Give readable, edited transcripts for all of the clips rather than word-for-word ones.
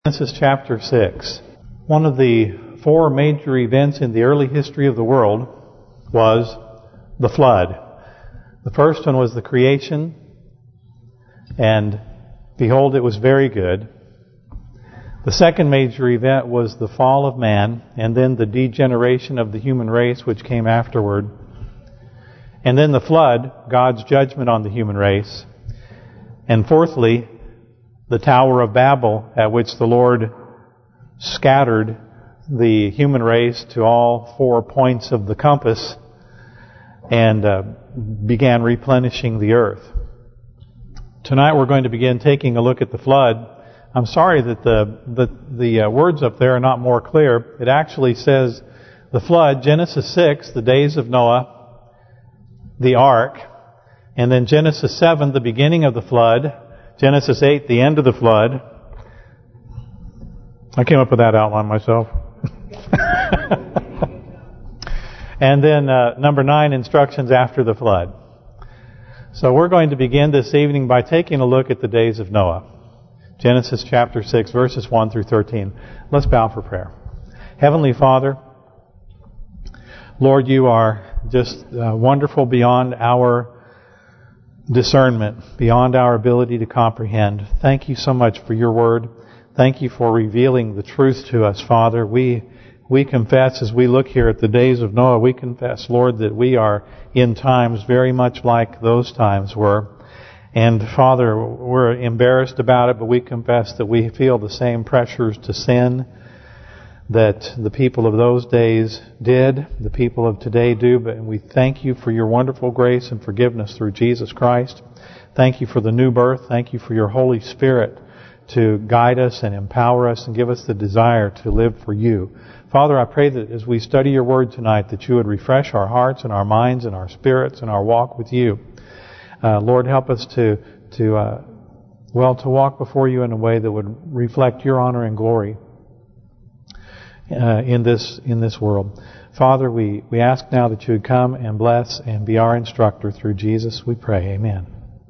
Genesis chapter 6. One of the four major events in the early history of the world was the flood. The first one was the creation, and behold, it was very good. The second major event was the fall of man, and then the degeneration of the human race, which came afterward. And then the flood, God's judgment on the human race. And fourthly, the Tower of Babel, at which the Lord scattered the human race to all 4 points of the compass and began replenishing the earth. Tonight we're going to begin taking a look at the flood. I'm sorry that the words up there are not more clear. It actually says the flood, Genesis 6, the days of Noah, the ark, and then Genesis 7, the beginning of the flood, Genesis 8, the end of the flood. I came up with that outline myself. And then number 9, instructions after the flood. So we're going to begin this evening by taking a look at the days of Noah. Genesis chapter 6, verses 1 through 13. Let's bow for prayer. Heavenly Father, Lord, you are just wonderful beyond our discernment, beyond our ability to comprehend. Thank you so much for your word. Thank you for revealing the truth to us, Father. We confess as we look here at the days of Noah, we confess, Lord, that we are in times very much like those times were. And Father, we're embarrassed about it, but we confess that we feel the same pressures to sin that the people of those days did, the people of today do. But we thank you for your wonderful grace and forgiveness through Jesus Christ. Thank you for the new birth. Thank you for your Holy Spirit to guide us and empower us and give us the desire to live for you. Father, I pray that as we study your word tonight, that you would refresh our hearts and our minds and our spirits and our walk with you. Lord, help us to walk before you in a way that would reflect your honor and glory in this world. Father, we ask now that you would come and bless and be our instructor through Jesus, we pray. Amen.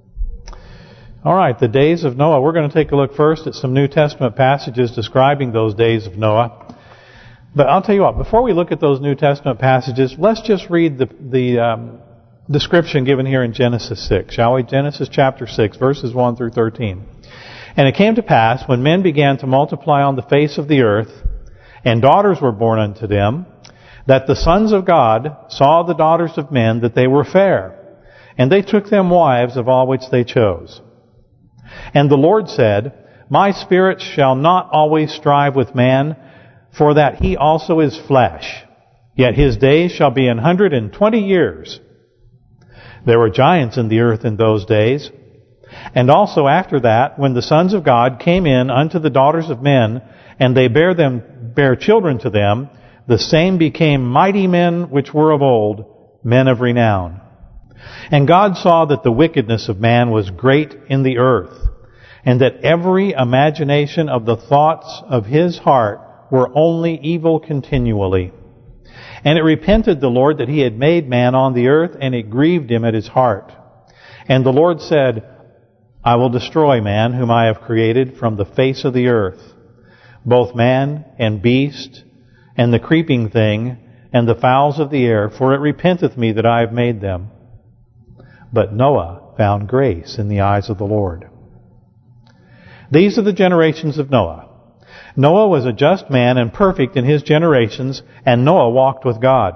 All right, the days of Noah. We're going to take a look first at some New Testament passages describing those days of Noah. But I'll tell you what, before we look at those New Testament passages, let's just read the description given here in Genesis 6, shall we? Genesis chapter 6, verses 1 through 13. And it came to pass, when men began to multiply on the face of the earth, and daughters were born unto them, that the sons of God saw the daughters of men, that they were fair, and they took them wives of all which they chose. And the Lord said, My spirit shall not always strive with man, for that he also is flesh. Yet his days shall be 120 years. There were giants in the earth in those days. And also after that, when the sons of God came in unto the daughters of men, and they bare children to them, the same became mighty men which were of old, men of renown. And God saw that the wickedness of man was great in the earth, and that every imagination of the thoughts of his heart were only evil continually. And it repented the Lord that he had made man on the earth, and it grieved him at his heart. And the Lord said, I will destroy man whom I have created from the face of the earth, both man and beast, and the creeping thing, and the fowls of the air, for it repenteth me that I have made them. But Noah found grace in the eyes of the Lord. These are the generations of Noah. Noah was a just man and perfect in his generations, and Noah walked with God.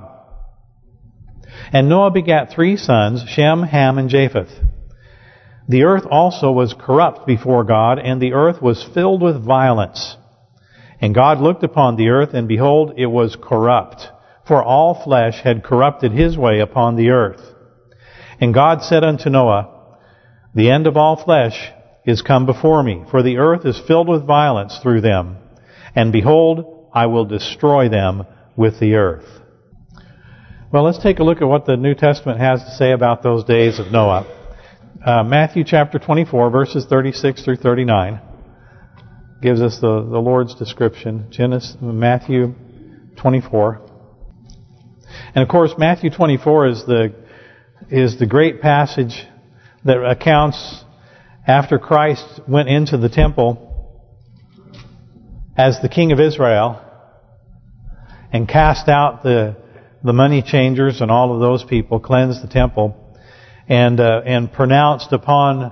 And Noah begat 3 sons, Shem, Ham, and Japheth. The earth also was corrupt before God, and the earth was filled with violence. And God looked upon the earth, and behold, it was corrupt, for all flesh had corrupted his way upon the earth. And God said unto Noah, The end of all flesh is come before me, for the earth is filled with violence through them. And behold, I will destroy them with the earth. Well, let's take a look at what the New Testament has to say about those days of Noah. Matthew chapter 24, verses 36 through 39, gives us the Lord's description. Matthew 24. And of course, Matthew 24 is the great passage that accounts after Christ went into the temple as the king of Israel and cast out the money changers and all of those people, cleansed the temple, and pronounced upon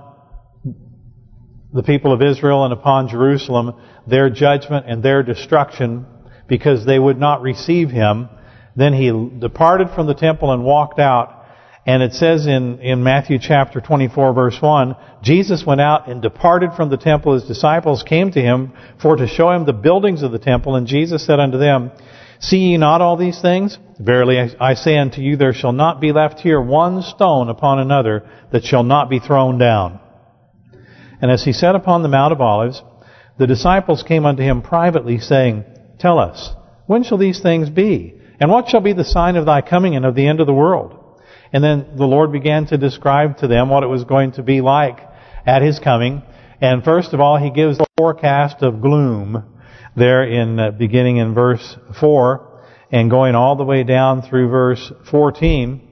the people of Israel and upon Jerusalem their judgment and their destruction because they would not receive him. Then he departed from the temple and walked out. And it says in Matthew chapter 24 verse 1, Jesus went out and departed from the temple. His disciples came to him for to show him the buildings of the temple. And Jesus said unto them, See ye not all these things? Verily I say unto you, there shall not be left here one stone upon another that shall not be thrown down. And as he sat upon the Mount of Olives, the disciples came unto him privately, saying, Tell us, when shall these things be? And what shall be the sign of thy coming and of the end of the world? And then the Lord began to describe to them what it was going to be like at his coming. And first of all, he gives a forecast of gloom there in beginning in verse 4 and going all the way down through verse 14,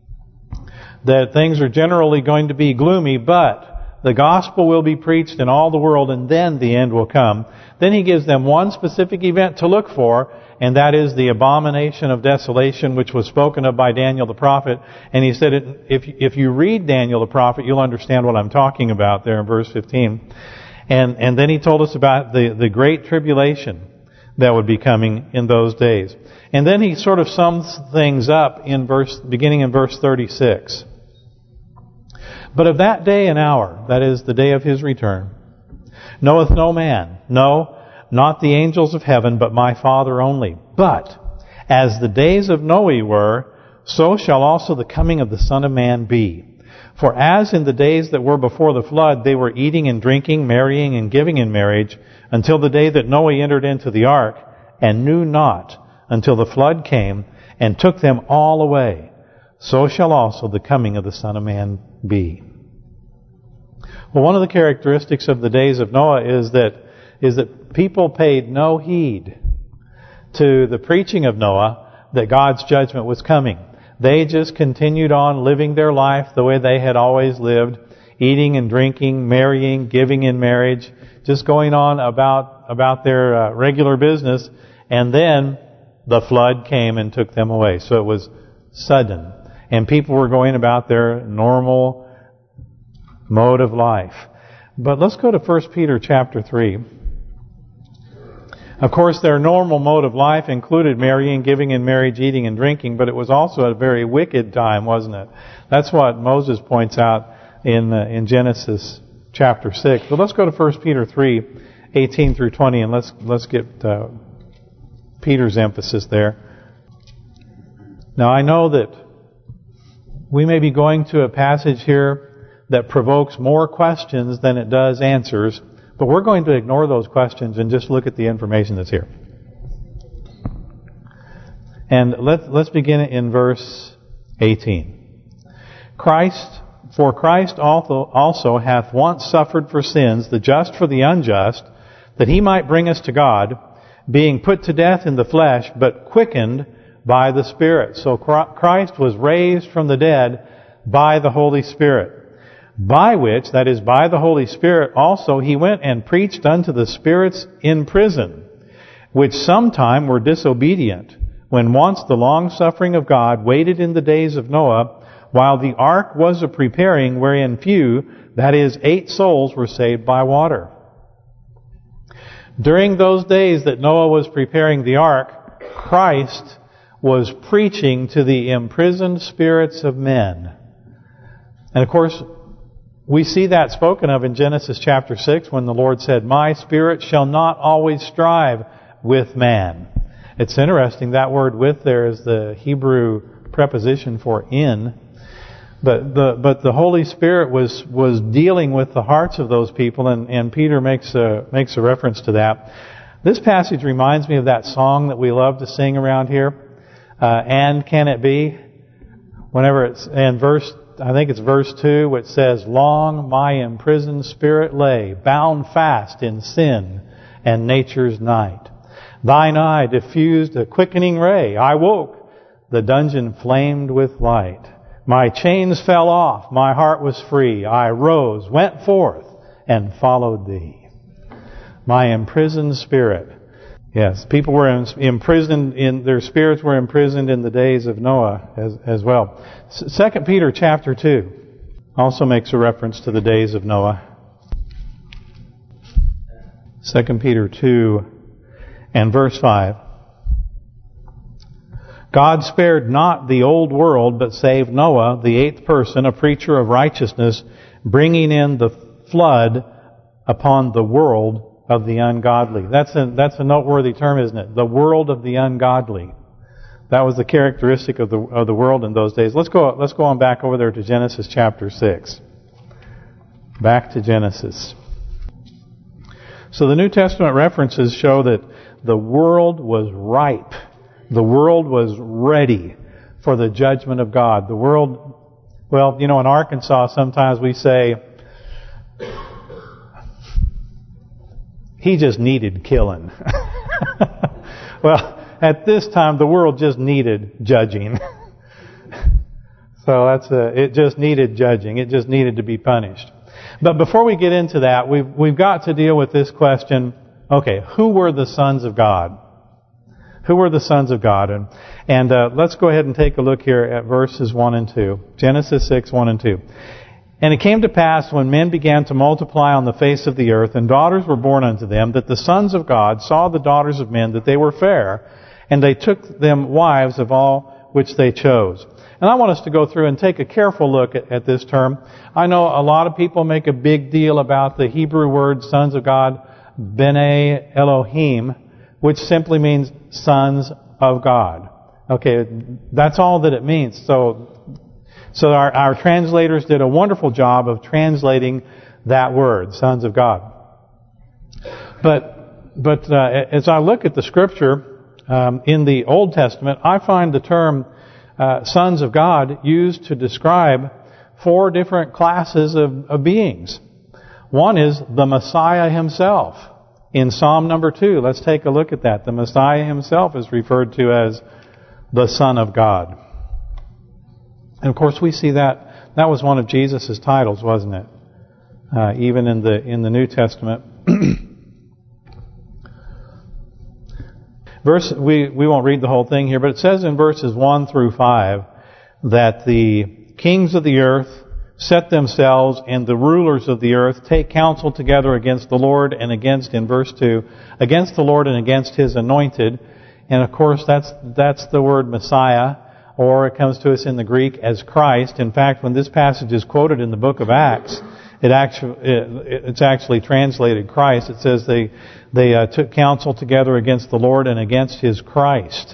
that things are generally going to be gloomy, but the gospel will be preached in all the world, and then the end will come. Then he gives them one specific event to look for, and that is the abomination of desolation, which was spoken of by Daniel the prophet. And he said, if you read Daniel the prophet, you'll understand what I'm talking about there in verse 15. And then he told us about the great tribulation that would be coming in those days. And then he sort of sums things up in beginning in verse 36. But of that day and hour, that is the day of his return, knoweth no man, no, not the angels of heaven, but my Father only. But as the days of Noe were, so shall also the coming of the Son of Man be. For as in the days that were before the flood, they were eating and drinking, marrying and giving in marriage, until the day that Noe entered into the ark, and knew not until the flood came, and took them all away. So shall also the coming of the Son of Man be. Well, one of the characteristics of the days of Noah is that people paid no heed to the preaching of Noah that God's judgment was coming. They just continued on living their life the way they had always lived, eating and drinking, marrying, giving in marriage, just going on about their regular business. And then the flood came and took them away. So it was sudden. And people were going about their normal mode of life. But let's go to 1 Peter chapter 3. Of course, their normal mode of life included marrying, giving in marriage, eating and drinking, but it was also a very wicked time, wasn't it? That's what Moses points out in Genesis chapter 6. But let's go to 1 Peter 3, 18 through 20, and let's get Peter's emphasis there. Now, I know that we may be going to a passage here that provokes more questions than it does answers, but we're going to ignore those questions and just look at the information that's here. And let's begin in verse 18. For Christ also hath once suffered for sins, the just for the unjust, that he might bring us to God, being put to death in the flesh, but quickened by the Spirit. So Christ was raised from the dead by the Holy Spirit. By which, that is, by the Holy Spirit also, he went and preached unto the spirits in prison, which sometime were disobedient, when once the long-suffering of God waited in the days of Noah, while the ark was a-preparing, wherein few, that is, 8 souls, were saved by water. During those days that Noah was preparing the ark, Christ was preaching to the imprisoned spirits of men. And of course, we see that spoken of in Genesis chapter 6 when the Lord said, My spirit shall not always strive with man. It's interesting, that word with there is the Hebrew preposition for in. But the Holy Spirit was dealing with the hearts of those people, and Peter makes a reference to that. This passage reminds me of that song that we love to sing around here, And Can It Be? Whenever it's in I think it's verse 2, which says, Long my imprisoned spirit lay, bound fast in sin and nature's night. Thine eye diffused a quickening ray. I woke, the dungeon flamed with light. My chains fell off, my heart was free. I rose, went forth, and followed thee. My imprisoned spirit Yes, people were imprisoned in their spirits were imprisoned in the days of Noah as well. 2 Peter chapter 2 also makes a reference to the days of Noah. 2 Peter 2 and verse 5. God spared not the old world, but saved Noah, the eighth person, a preacher of righteousness, bringing in the flood upon the world of the ungodly. That's a noteworthy term, isn't it? The world of the ungodly. That was the characteristic of the world in those days. Let's go on back over there to Genesis chapter 6. Back to Genesis. So the New Testament references show that the world was ripe. The world was ready for the judgment of God. The world, well, in Arkansas sometimes we say, he just needed killing. Well, at this time, the world just needed judging. So it just needed judging. It just needed to be punished. But before we get into that, we've got to deal with this question. Okay, who were the sons of God? Who were the sons of God? And let's go ahead and take a look here at verses 1 and 2. Genesis 6, 1 and 2. And it came to pass, when men began to multiply on the face of the earth, and daughters were born unto them, that the sons of God saw the daughters of men, that they were fair, and they took them wives of all which they chose. And I want us to go through and take a careful look at this term. I know a lot of people make a big deal about the Hebrew word sons of God, B'nai Elohim, which simply means sons of God. Okay, that's all that it means. So our translators did a wonderful job of translating that word, sons of God. But as I look at the Scripture in the Old Testament, I find the term sons of God used to describe 4 different classes of beings. One is the Messiah himself. In Psalm number 2, let's take a look at that. The Messiah himself is referred to as the Son of God. And of course we see that was one of Jesus' titles, wasn't it? Even in the New Testament. We won't read the whole thing here, but it says in verses 1 through 5 that the kings of the earth set themselves, and the rulers of the earth take counsel together against the Lord and against, in verse 2, against the Lord and against His anointed. And of course that's the word Messiah, or it comes to us in the Greek as Christ. In fact, when this passage is quoted in the book of Acts, it's actually translated Christ. It says they took counsel together against the Lord and against His Christ.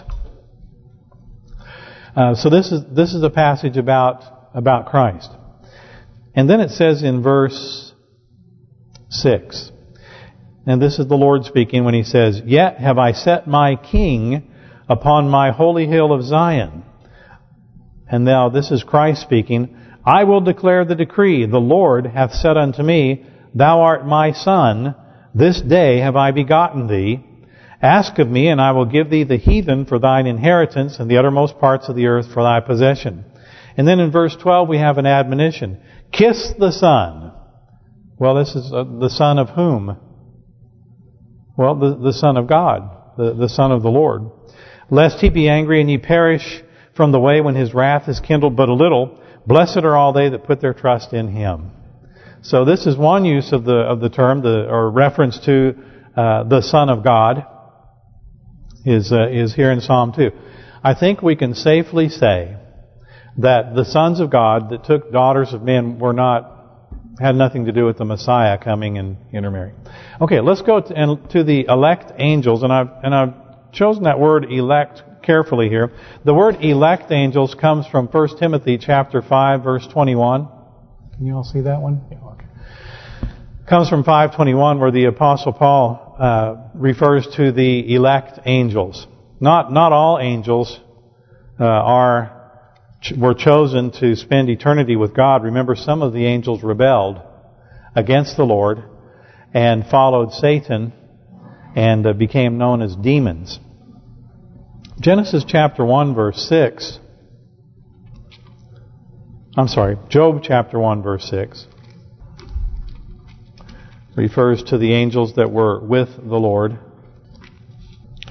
So this is a passage about Christ. And then it says in verse 6, and this is the Lord speaking when He says, "Yet have I set my King upon my holy hill of Zion." And now this is Christ speaking, "I will declare the decree. The Lord hath said unto me, Thou art my Son. This day have I begotten thee. Ask of me, and I will give thee the heathen for thine inheritance, and the uttermost parts of the earth for thy possession." And then in verse 12 we have an admonition. "Kiss the Son." Well, this is the Son of whom? Well, the Son of God, the Son of the Lord. "Lest He be angry and ye perish from the way when His wrath is kindled but a little. Blessed are all they that put their trust in Him." So this is one use of the term, or reference to the Son of God is here in Psalm 2. I think we can safely say that the sons of God that took daughters of men had nothing to do with the Messiah coming and intermarrying. Okay, let's go to the elect angels, and I've chosen that word elect carefully here. The word elect angels comes from 1 Timothy chapter 5 verse 21. Can you all see that one? Yeah, okay. Comes from 5:21, where the Apostle Paul refers to the elect angels. Not all angels were chosen to spend eternity with God. Remember, some of the angels rebelled against the Lord and followed Satan and became known as demons. Genesis chapter 1 verse 6. Job chapter 1 verse 6 refers to the angels that were with the Lord.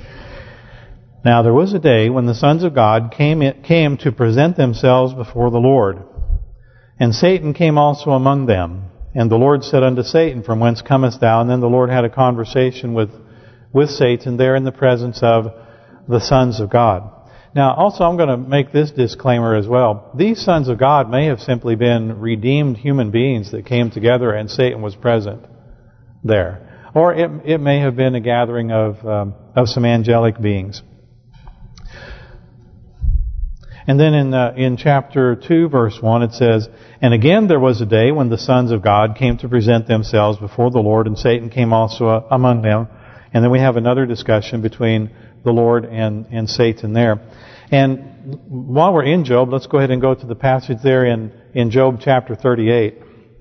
Now there was a day when the sons of God came to present themselves before the Lord. And Satan came also among them. And the Lord said unto Satan, From whence comest thou? And then the Lord had a conversation with Satan there in the presence of the sons of God. Now also I'm going to make this disclaimer as well. These sons of God may have simply been redeemed human beings that came together and Satan was present there. Or it may have been a gathering of some angelic beings. And then in chapter 2, verse 1, it says, And again there was a day when the sons of God came to present themselves before the Lord, and Satan came also among them. And then we have another discussion between the Lord and Satan there. And while we're in Job, let's go ahead and go to the passage there in Job chapter 38,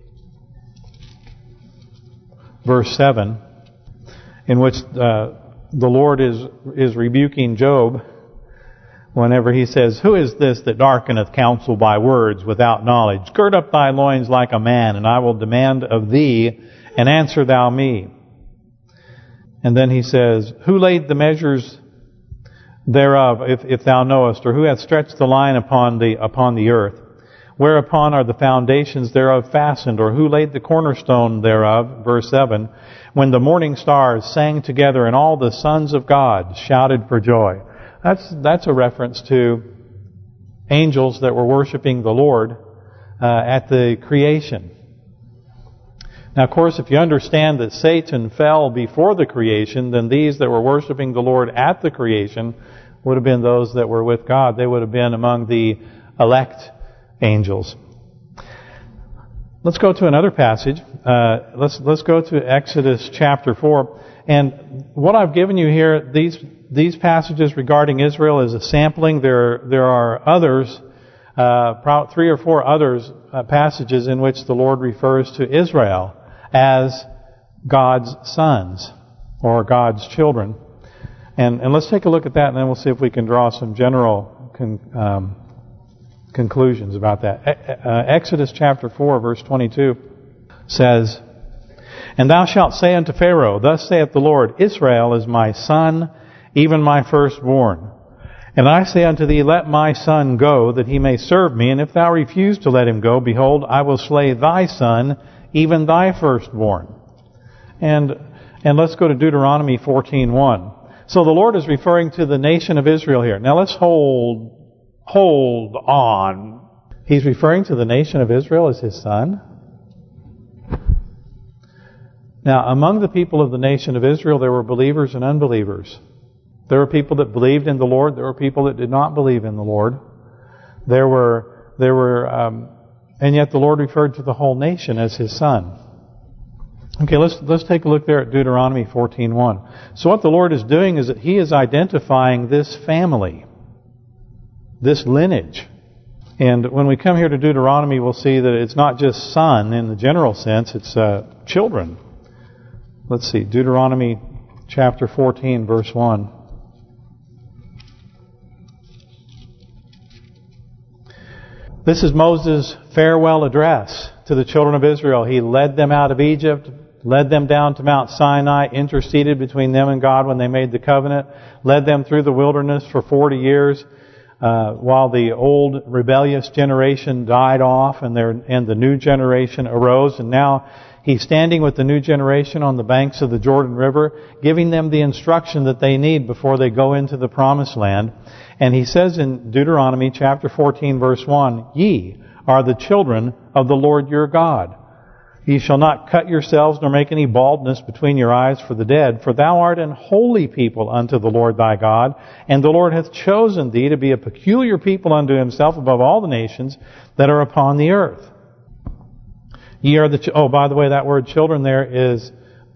verse 7, in which the Lord is rebuking Job whenever he says, Who is this that darkeneth counsel by words without knowledge? Gird up thy loins like a man, and I will demand of thee, and answer thou me. And then he says, Who laid the measures thereof, if thou knowest, or who hath stretched the line upon the earth? Whereupon are the foundations thereof fastened, or who laid the cornerstone thereof? Verse 7, When the morning stars sang together, and all the sons of God shouted for joy. That's a reference to angels that were worshiping the Lord at the creation. Now, of course, if you understand that Satan fell before the creation, then these that were worshiping the Lord at the creation would have been those that were with God. They would have been among the elect angels. Let's go to another passage. Let's go to Exodus chapter 4. And what I've given you here, these passages regarding Israel is a sampling. There are others, 3 or 4 others passages in which the Lord refers to Israel as God's sons or God's children. And let's take a look at that, and then we'll see if we can draw some general conclusions about that. Exodus chapter 4, verse 22 says, And thou shalt say unto Pharaoh, Thus saith the Lord, Israel is my son, even my firstborn. And I say unto thee, Let my son go, that he may serve me. And if thou refuse to let him go, behold, I will slay thy son, even thy firstborn. And let's go to Deuteronomy 14:1. So the Lord is referring to the nation of Israel here. Now let's hold on. He's referring to the nation of Israel as his son. Now, among the people of the nation of Israel, there were believers and unbelievers. There were people that believed in the Lord. There were people that did not believe in the Lord. There were, and yet the Lord referred to the whole nation as his son. Okay, let's take a look there at Deuteronomy 14:1. So what the Lord is doing is that he is identifying this family, this lineage. And when we come here to Deuteronomy, we'll see that it's not just son in the general sense, it's children. Let's see, Deuteronomy chapter 14, verse 1. This is Moses' farewell address to the children of Israel. He led them out of Egypt, led them down to Mount Sinai, interceded between them and God when they made the covenant, led them through the wilderness for 40 years while the old rebellious generation died off and the new generation arose. And now he's standing with the new generation on the banks of the Jordan River, giving them the instruction that they need before they go into the Promised Land. And he says in Deuteronomy chapter 14, verse 1, Ye are the children of the Lord your God. Ye shall not cut yourselves, nor make any baldness between your eyes for the dead. For thou art an holy people unto the Lord thy God, and the Lord hath chosen thee to be a peculiar people unto himself above all the nations that are upon the earth. Ye are the... Oh, by the way, that word children there is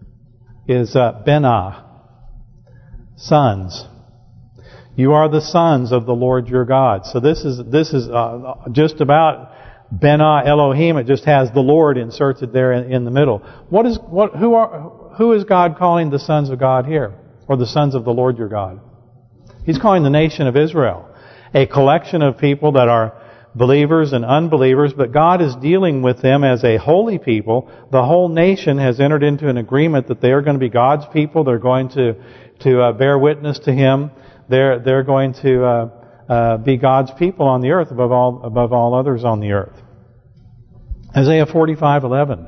benah, sons. You are the sons of the Lord your God. So this is just about Benah Elohim. It just has the Lord inserted there in the middle. Who is God calling the sons of God here, or the sons of the Lord your God? He's calling the nation of Israel, a collection of people that are believers and unbelievers, but God is dealing with them as a holy people. The whole nation has entered into an agreement that they are going to be God's people. They're going to bear witness to Him. they're going to be God's people on the earth above all others on the earth. Isaiah 45:11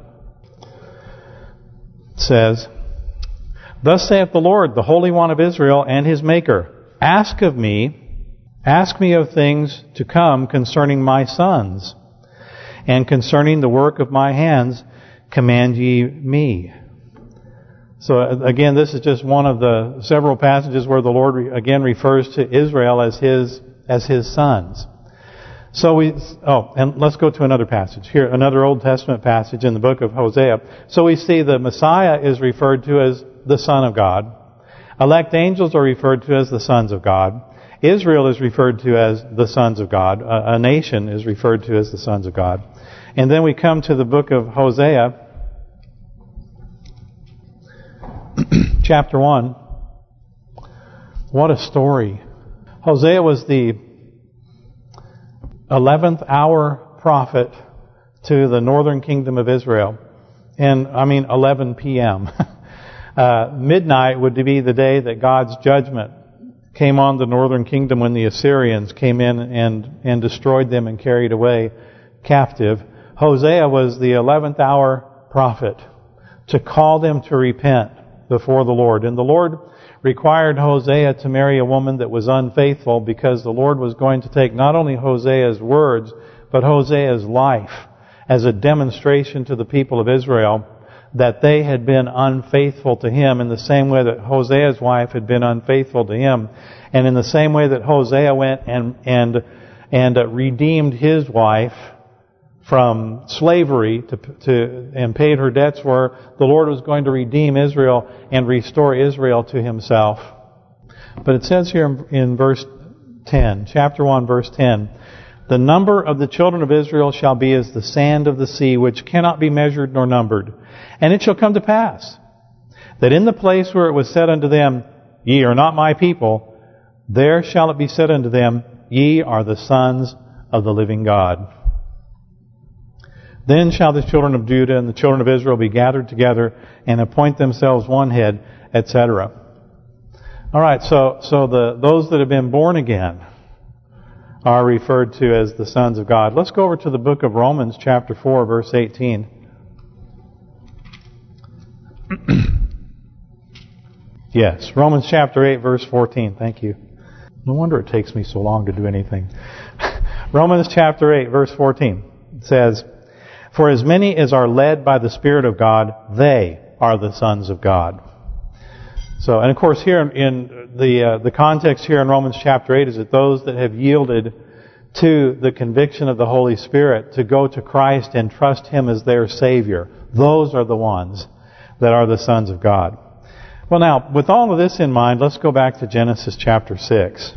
says, "Thus saith the Lord, the Holy One of Israel and His Maker, ask me of things to come concerning my sons, and concerning the work of my hands, command ye me." So again, this is just one of the several passages where the Lord again refers to Israel as His sons. So and let's go to another passage here, another Old Testament passage in the book of Hosea. So we see the Messiah is referred to as the Son of God. Elect angels are referred to as the sons of God. Israel is referred to as the sons of God. A nation is referred to as the sons of God. And then we come to the book of Hosea, chapter 1. What a story. Hosea was the 11th hour prophet to the northern kingdom of Israel. And I mean 11 p.m. Midnight would be the day that God's judgment came on the northern kingdom when the Assyrians came in and destroyed them and carried away captive. Hosea was the 11th hour prophet to call them to repent before the Lord. And the Lord required Hosea to marry a woman that was unfaithful, because the Lord was going to take not only Hosea's words, but Hosea's life as a demonstration to the people of Israel that they had been unfaithful to Him in the same way that Hosea's wife had been unfaithful to him, and in the same way that Hosea went and redeemed his wife from slavery and paid her debts for her. The Lord was going to redeem Israel and restore Israel to Himself. But it says here in verse 10, chapter 1, verse 10, "The number of the children of Israel shall be as the sand of the sea, which cannot be measured nor numbered. And it shall come to pass, that in the place where it was said unto them, Ye are not my people, there shall it be said unto them, Ye are the sons of the living God. Then shall the children of Judah and the children of Israel be gathered together, and appoint themselves one head," etc. All right, so those that have been born again are referred to as the sons of God. Let's go over to the book of Romans, chapter 4, verse 18. Yes, Romans chapter 8, verse 14. Thank you. No wonder it takes me so long to do anything. Romans chapter 8, verse 14 says, "For as many as are led by the Spirit of God, they are the sons of God." So, and of course here in the context here in Romans chapter 8 is that those that have yielded to the conviction of the Holy Spirit to go to Christ and trust Him as their Savior, those are the ones that are the sons of God. Well, now, with all of this in mind, let's go back to Genesis chapter 6.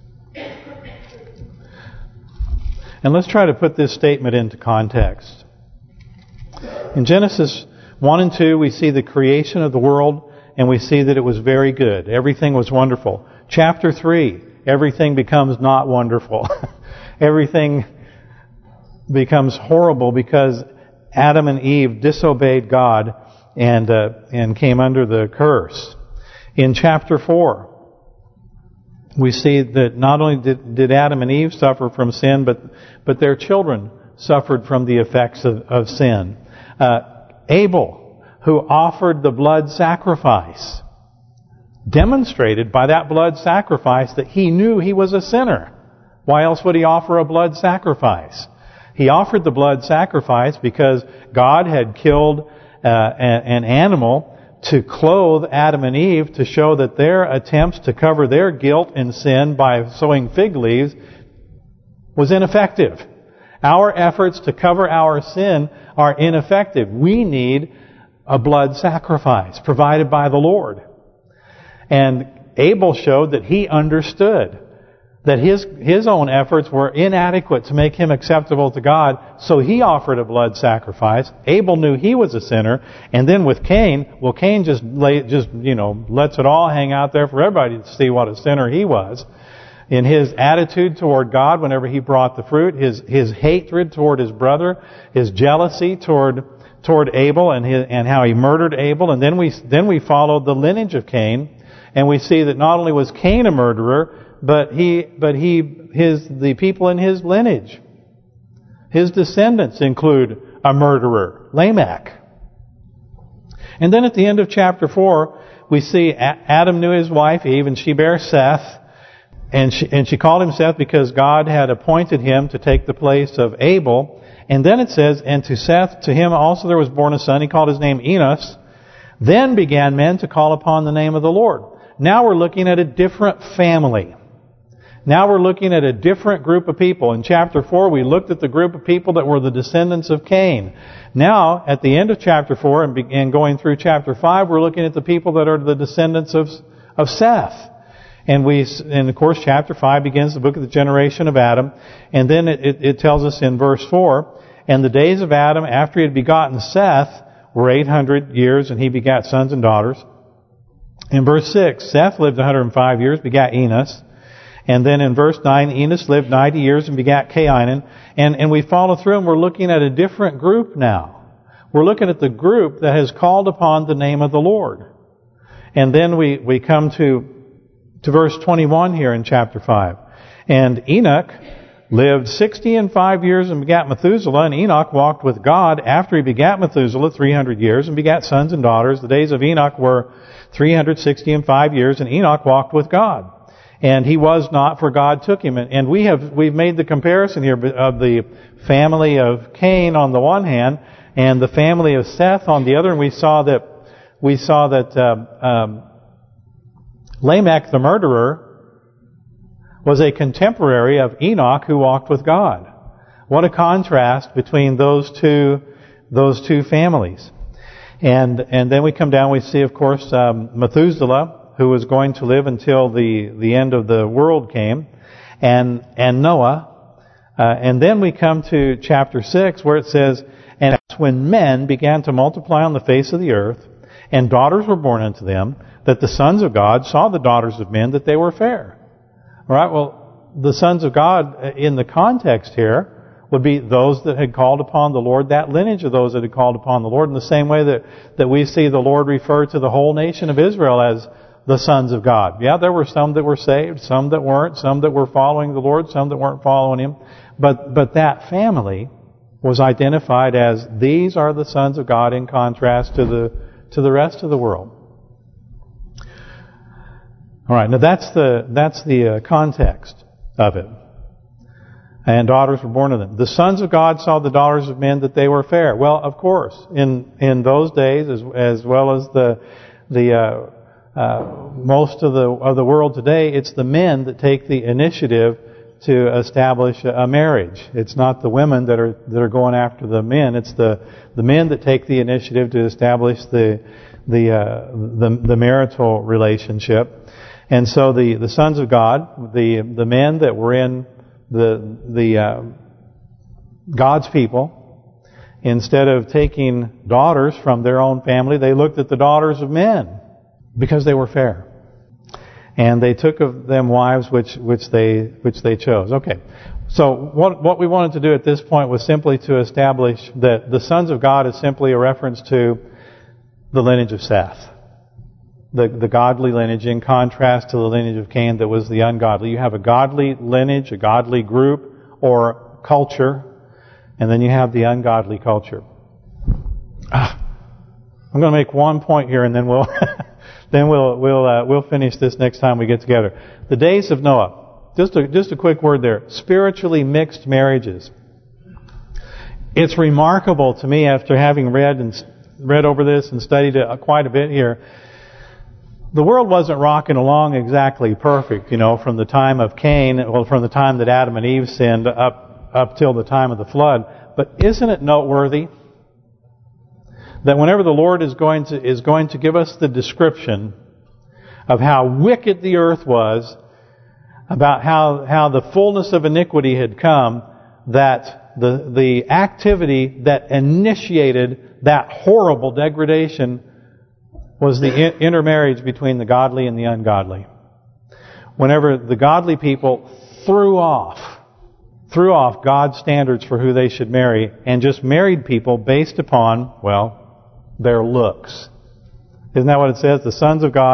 And let's try to put this statement into context. In Genesis 1 and 2, we see the creation of the world, and we see that it was very good. Everything was wonderful. Chapter 3, everything becomes not wonderful. Everything becomes horrible because Adam and Eve disobeyed God and came under the curse. In chapter 4, we see that not only did Adam and Eve suffer from sin, but their children suffered from the effects of sin. Abel, who offered the blood sacrifice, demonstrated by that blood sacrifice that he knew he was a sinner. Why else would he offer a blood sacrifice? He offered the blood sacrifice because God had killed an animal to clothe Adam and Eve, to show that their attempts to cover their guilt and sin by sewing fig leaves was ineffective. Our efforts to cover our sin are ineffective. We need a blood sacrifice provided by the Lord. And Abel showed that he understood that his own efforts were inadequate to make him acceptable to God, so he offered a blood sacrifice. Abel knew he was a sinner, and then with Cain, well, Cain just lets it all hang out there for everybody to see what a sinner he was. In his attitude toward God whenever he brought the fruit, his hatred toward his brother, his jealousy toward Abel and how he murdered Abel, and then we followed the lineage of Cain, And we see that not only was Cain a murderer, but the people in his lineage, his descendants include a murderer, Lamech. And then at the end of chapter 4, we see Adam knew his wife Eve, and she bare Seth. And she called him Seth because God had appointed him to take the place of Abel. And then it says, and to Seth, to him also there was born a son. He called his name Enos. Then began men to call upon the name of the Lord. Now we're looking at a different family. Now we're looking at a different group of people. In chapter 4, we looked at the group of people that were the descendants of Cain. Now, at the end of chapter 4 and going through chapter 5, we're looking at the people that are the descendants of Seth. And of course, chapter 5 begins the book of the generation of Adam. And then it tells us in verse 4, and the days of Adam after he had begotten Seth were 800 years, and he begat sons and daughters. In verse 6, Seth lived 105 years, begat Enos. And then in verse 9, Enos lived 90 years and begat Cainan. And we follow through and we're looking at a different group now. We're looking at the group that has called upon the name of the Lord. And then we come to verse 21 here in chapter 5. And Enoch lived 65 years and begat Methuselah. And Enoch walked with God after he begat Methuselah 300 years and begat sons and daughters. The days of Enoch were 365 years, and Enoch walked with God. And he was not, for God took him. And we've made the comparison here of the family of Cain on the one hand and the family of Seth on the other. And we saw that Lamech the murderer was a contemporary of Enoch who walked with God. What a contrast between those two families. And then we come down, we see of course Methuselah, who was going to live until the end of the world came, and Noah. And then we come to chapter 6 where it says, and that's when men began to multiply on the face of the earth, and daughters were born unto them, that the sons of God saw the daughters of men, that they were fair. All right, well, the sons of God in the context here would be those that had called upon the Lord, that lineage of those that had called upon the Lord, in the same way that we see the Lord refer to the whole nation of Israel as the sons of God. Yeah, there were some that were saved, some that weren't, some that were following the Lord, some that weren't following Him. But that family was identified as these are the sons of God in contrast to the rest of the world. All right, now that's the context of it. And daughters were born to them. The sons of God saw the daughters of men that they were fair. Well, of course, in those days, as well as the most of the world today, it's the men that take the initiative to establish a marriage. It's not the women that are going after the men. It's the men that take the initiative to establish the marital relationship. And so the sons of God, the men that were in the God's people, instead of taking daughters from their own family, they looked at the daughters of men because they were fair, and they took of them wives which they chose. Okay, so what we wanted to do at this point was simply to establish that the sons of God is simply a reference to the lineage of Seth, the godly lineage, in contrast to the lineage of Cain that was the ungodly. You have a godly lineage, a godly group or culture, and then you have the ungodly culture. I'm going to make one point here, and then we'll we'll finish this next time we get together. The days of Noah. Just a quick word there. Spiritually mixed marriages. It's remarkable to me, after having read over this and studied it quite a bit here. The world wasn't rocking along exactly perfect, from the time of Cain, from the time that Adam and Eve sinned up till the time of the flood. But isn't it noteworthy that whenever the Lord is going to give us the description of how wicked the earth was, about how the fullness of iniquity had come, that the activity that initiated that horrible degradation was the intermarriage between the godly and the ungodly. Whenever the godly people threw off God's standards for who they should marry and just married people based upon, their looks. Isn't that what it says? The sons of God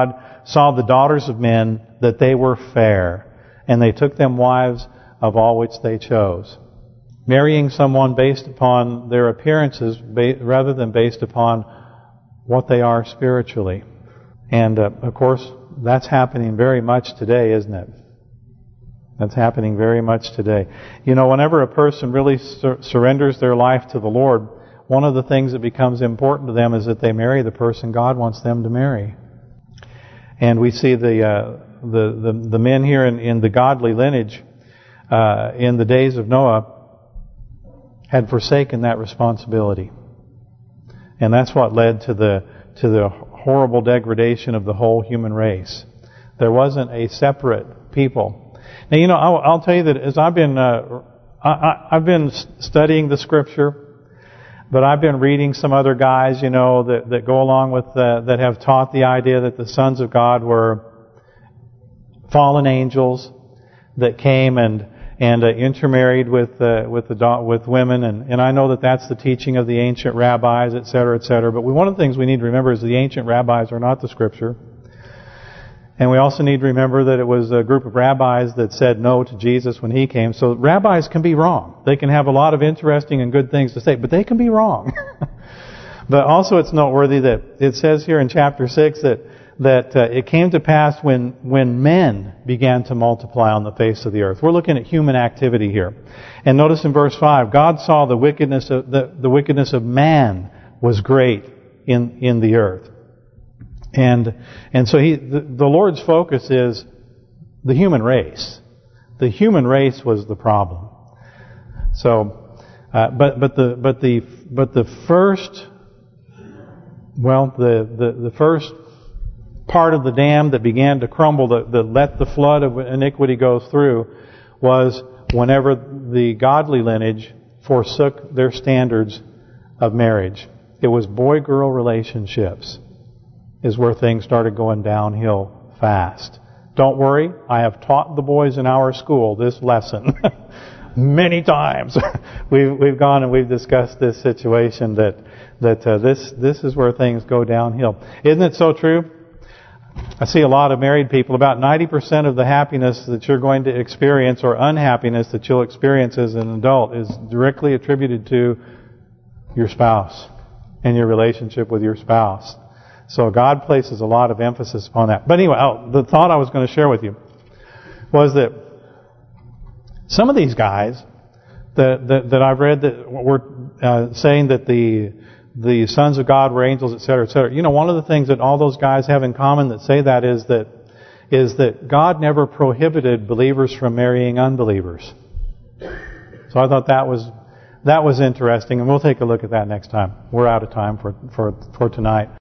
saw the daughters of men, that they were fair, and they took them wives of all which they chose. Marrying someone based upon their appearances rather than based upon what they are spiritually. And of course, that's happening very much today, isn't it? That's happening very much today. You know, whenever a person really surrenders their life to the Lord, one of the things that becomes important to them is that they marry the person God wants them to marry. And we see the men here in the godly lineage in the days of Noah had forsaken that responsibility, and that's what led to the horrible degradation of the whole human race. There wasn't a separate people. Now, you know, I'll tell you that as I've been studying the Scripture, but I've been reading some other guys, you know, that go along with that have taught the idea that the sons of God were fallen angels that came and intermarried with women, and I know that that's the teaching of the ancient rabbis, etc., etc. But one of the things we need to remember is the ancient rabbis are not the Scripture. And we also need to remember that it was a group of rabbis that said no to Jesus when He came. So rabbis can be wrong. They can have a lot of interesting and good things to say, but they can be wrong. But also it's noteworthy that it says here in chapter 6 that it came to pass when men began to multiply on the face of the earth. We're looking at human activity here. And notice in verse 5, God saw the wickedness of man was great in the earth. And so the Lord's focus is the human race. The human race was the problem. So, but the first part of the dam that began to crumble, that let the flood of iniquity go through, was whenever the godly lineage forsook their standards of marriage. It was boy-girl relationships is where things started going downhill fast. Don't worry, I have taught the boys in our school this lesson many times. We've gone and we've discussed this situation that this is where things go downhill. Isn't it so true? I see a lot of married people. About 90% of the happiness that you're going to experience, or unhappiness that you'll experience as an adult, is directly attributed to your spouse and your relationship with your spouse. So God places a lot of emphasis upon that. But anyway, the thought I was going to share with you was that some of these guys that I've read that were saying that the sons of God were angels, etc., etc. You know, one of the things that all those guys have in common that say that is that God never prohibited believers from marrying unbelievers. So I thought that was interesting, and we'll take a look at that next time. We're out of time for tonight.